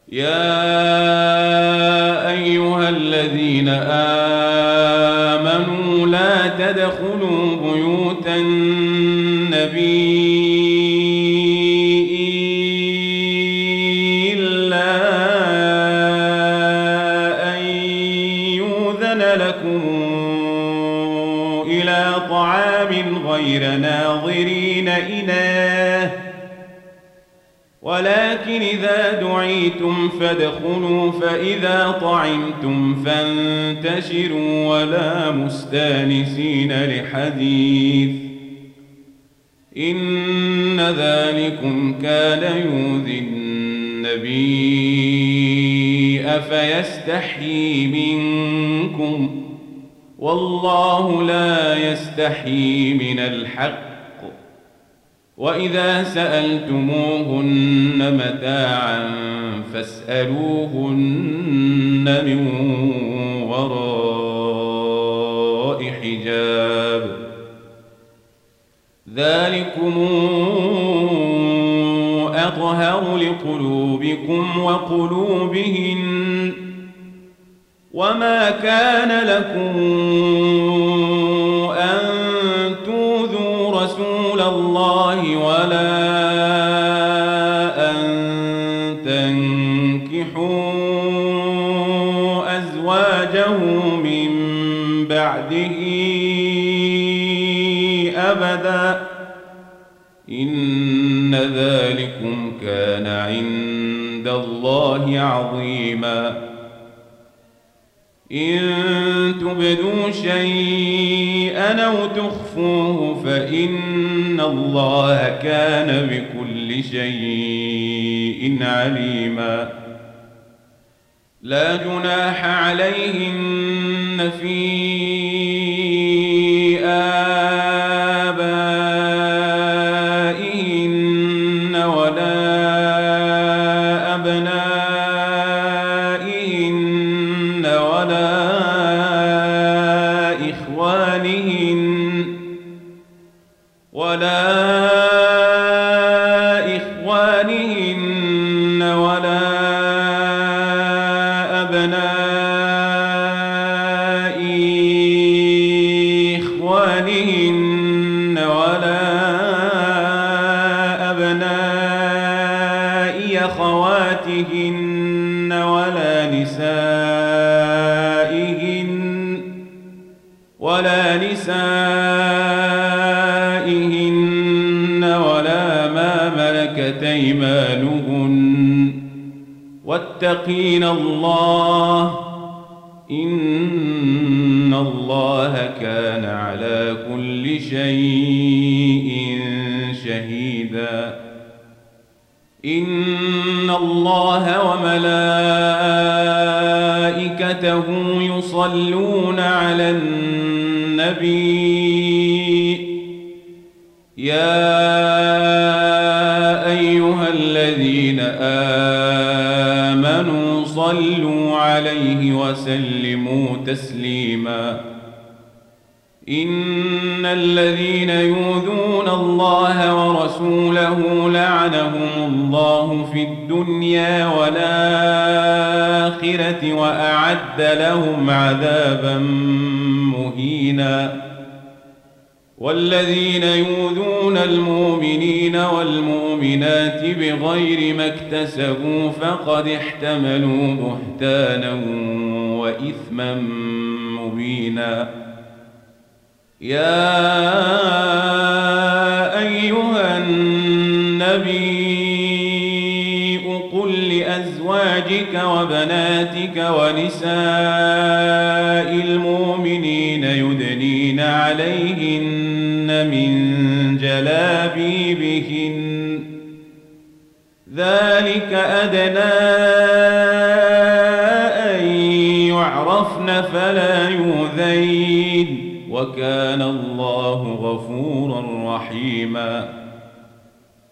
يا أيها الذين آمنوا لا تدخلوا بيوت النبي إلا أن يؤذن لكم إلى طعام غير ناظرين إناه، ولكن إذا دعيتم فادخلوا، فإذا طعمتم فانتشروا ولا مستانسين لحديث، إن ذلكم كان يؤذي النبي فيستحيي منكم، والله لا يستحيي من الحق. وإذا سألتموهن متاعا فاسألوهن من وراء حجاب، ذلكم أطهر لقلوبكم وقلوبهن. وما كان لكم أن تؤذوا رسول الله ولا أن تنكحوا أزواجه من بعده أبدا، إن ذلكم كان عند الله عظيما. إن تبدوا شيئا أو تخفوه فإن الله كان بكل شيء عليما. لا جناح عليهن في آبائهن ولا أبنائهن ولا إخوانهن ولا أبناء إخوانهن ولا أبناء أخواتهن ولا نسائهن ولا ما ملكت أيمانهن، واتقين الله إن الله كان على كل شيء شهيدا. إن الله وملائكته يصلون على النبي، يا أيها الذين آمنوا صلوا عليه وسلموا تسليما. إن الذين يؤذون الله ورسوله لعنهم الله في الدنيا والآخرة وأعد لهم عذابا مهينا. والذين يؤذون المؤمنين والمؤمنات بغير ما اكتسبوا فقد احتملوا بهتانا وإثما مبينا. يا أيها النبي قل لأزواجك وبناتك ونساء المؤمنين يدنين عليهن من جلابيبهن، ذلك أدنى أن يعرفن فلا يؤذين، وكان الله غفورا